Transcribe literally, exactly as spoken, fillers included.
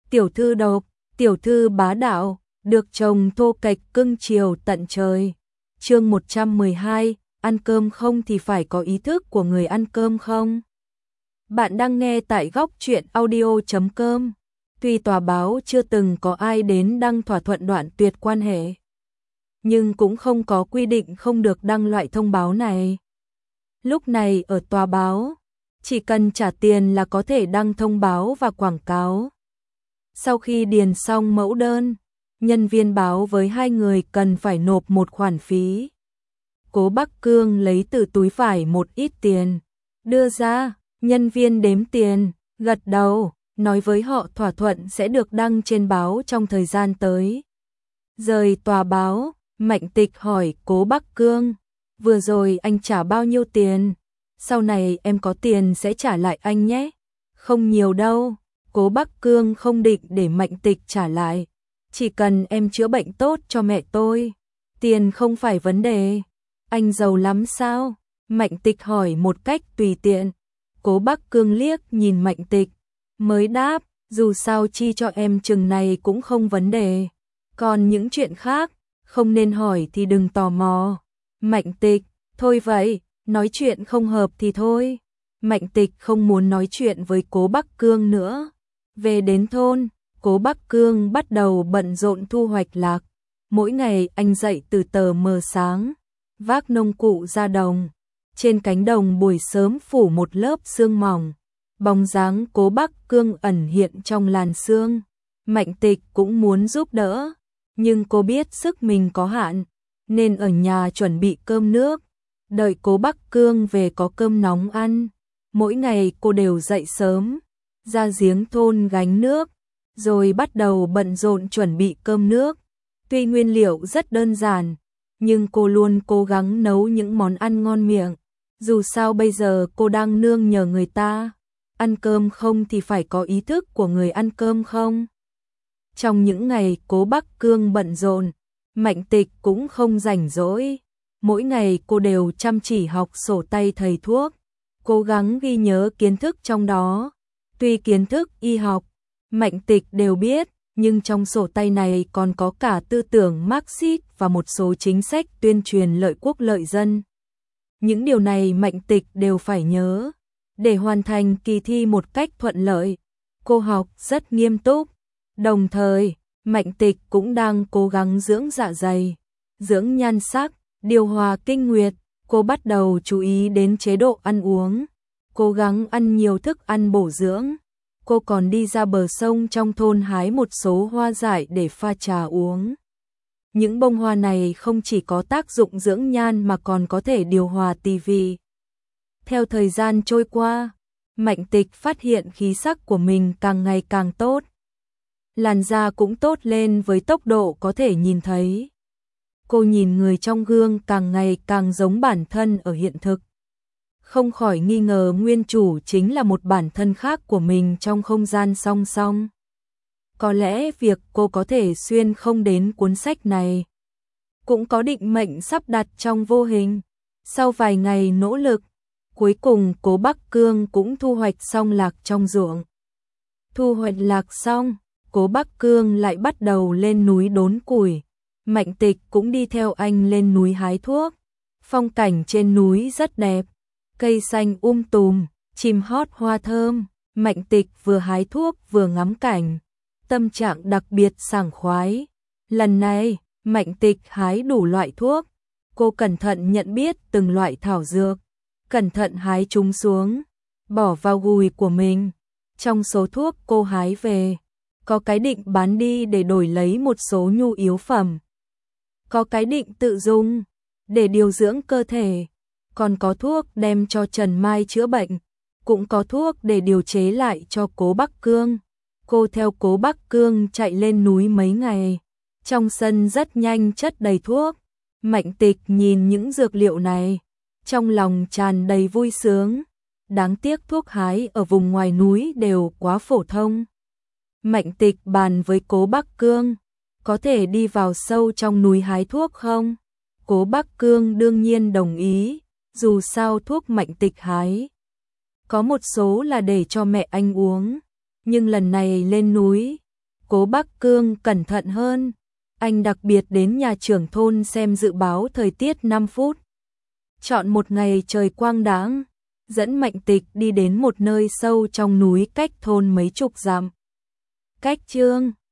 tiểu thư độc, tiểu thư bá đạo, được chồng thô kệch cưng chiều tận trời. Chương một trăm mười hai, ăn cơm không thì phải có ý thức của người ăn cơm không? Bạn đang nghe tại góc truyện audio chấm com. Tuy tòa báo chưa từng có ai đến đăng thỏa thuận đoạn tuyệt quan hệ, nhưng cũng không có quy định không được đăng loại thông báo này. Lúc này ở tòa báo, chỉ cần trả tiền là có thể đăng thông báo và quảng cáo. Sau khi điền xong mẫu đơn, nhân viên báo với hai người cần phải nộp một khoản phí. Cố Bắc Cương lấy từ túi vải một ít tiền, đưa ra, nhân viên đếm tiền, gật đầu, nói với họ thỏa thuận sẽ được đăng trên báo trong thời gian tới. Rời tòa báo, Mạnh Tịch hỏi Cố Bắc Cương, vừa rồi anh trả bao nhiêu tiền? Sau này em có tiền sẽ trả lại anh nhé. Không nhiều đâu. Cố Bắc Cương không định để Mạnh Tịch trả lại. Chỉ cần em chữa bệnh tốt cho mẹ tôi, tiền không phải vấn đề. Anh giàu lắm sao? Mạnh Tịch hỏi một cách tùy tiện. Cố Bắc Cương liếc nhìn Mạnh Tịch, mới đáp, dù sao chi cho em chừng này cũng không vấn đề. Còn những chuyện khác, không nên hỏi thì đừng tò mò. Mạnh Tịch, thôi vậy, nói chuyện không hợp thì thôi. Mạnh Tịch không muốn nói chuyện với Cố Bắc Cương nữa. Về đến thôn, Cố Bắc Cương bắt đầu bận rộn thu hoạch lạc. Mỗi ngày anh dậy từ tờ mờ sáng, vác nông cụ ra đồng. Trên cánh đồng buổi sớm phủ một lớp sương mỏng. Bóng dáng Cố Bắc Cương ẩn hiện trong làn sương. Mạnh Tịch cũng muốn giúp đỡ, nhưng cô biết sức mình có hạn, nên ở nhà chuẩn bị cơm nước. Đợi Cố Bắc Cương về có cơm nóng ăn. Mỗi ngày cô đều dậy sớm, ra giếng thôn gánh nước, rồi bắt đầu bận rộn chuẩn bị cơm nước. Tuy nguyên liệu rất đơn giản, nhưng cô luôn cố gắng nấu những món ăn ngon miệng. Dù sao bây giờ cô đang nương nhờ người ta, ăn cơm không thì phải có ý thức của người ăn cơm không. Trong những ngày Cố Bắc Cương bận rộn, Mạnh Tịch cũng không rảnh rỗi. Mỗi ngày cô đều chăm chỉ học sổ tay thầy thuốc, cố gắng ghi nhớ kiến thức trong đó. Tuy kiến thức y học, Mạnh Tịch đều biết, nhưng trong sổ tay này còn có cả tư tưởng Marxist và một số chính sách tuyên truyền lợi quốc lợi dân. Những điều này Mạnh Tịch đều phải nhớ, để hoàn thành kỳ thi một cách thuận lợi. Cô học rất nghiêm túc, đồng thời, Mạnh Tịch cũng đang cố gắng dưỡng dạ dày, dưỡng nhan sắc, điều hòa kinh nguyệt. Cô bắt đầu chú ý đến chế độ ăn uống, cố gắng ăn nhiều thức ăn bổ dưỡng. Cô còn đi ra bờ sông trong thôn hái một số hoa dại để pha trà uống. Những bông hoa này không chỉ có tác dụng dưỡng nhan mà còn có thể điều hòa tỳ vị. Theo thời gian trôi qua, Mạnh Tịch phát hiện khí sắc của mình càng ngày càng tốt. Làn da cũng tốt lên với tốc độ có thể nhìn thấy. Cô nhìn người trong gương càng ngày càng giống bản thân ở hiện thực. Không khỏi nghi ngờ nguyên chủ chính là một bản thân khác của mình trong không gian song song. Có lẽ việc cô có thể xuyên không đến cuốn sách này cũng có định mệnh sắp đặt trong vô hình. Sau vài ngày nỗ lực, cuối cùng Cố Bắc Cương cũng thu hoạch xong lạc trong ruộng. Thu hoạch lạc xong, Cố Bắc Cương lại bắt đầu lên núi đốn củi. Mạnh Tịch cũng đi theo anh lên núi hái thuốc. Phong cảnh trên núi rất đẹp, cây xanh um tùm, chim hót hoa thơm. Mạnh Tịch vừa hái thuốc vừa ngắm cảnh, tâm trạng đặc biệt sảng khoái. Lần này, Mạnh Tịch hái đủ loại thuốc. Cô cẩn thận nhận biết từng loại thảo dược, cẩn thận hái chúng xuống, bỏ vào gùi của mình. Trong số thuốc cô hái về, có cái định bán đi để đổi lấy một số nhu yếu phẩm. Có cái định tự dùng để điều dưỡng cơ thể, còn có thuốc đem cho Trần Mai chữa bệnh, cũng có thuốc để điều chế lại cho Cố Bắc Cương. Cô theo Cố Bắc Cương chạy lên núi mấy ngày, trong sân rất nhanh chất đầy thuốc. Mạnh Tịch nhìn những dược liệu này, trong lòng tràn đầy vui sướng. Đáng tiếc thuốc hái ở vùng ngoài núi đều quá phổ thông. Mạnh Tịch bàn với Cố Bắc Cương, có thể đi vào sâu trong núi hái thuốc không? Cố Bắc Cương đương nhiên đồng ý, dù sao thuốc Mạnh Tịch hái có một số là để cho mẹ anh uống, nhưng lần này lên núi, Cố Bắc Cương cẩn thận hơn. Anh đặc biệt đến nhà trưởng thôn xem dự báo thời tiết năm phút. Chọn một ngày trời quang đãng, dẫn Mạnh Tịch đi đến một nơi sâu trong núi cách thôn mấy chục dặm. Cách Trương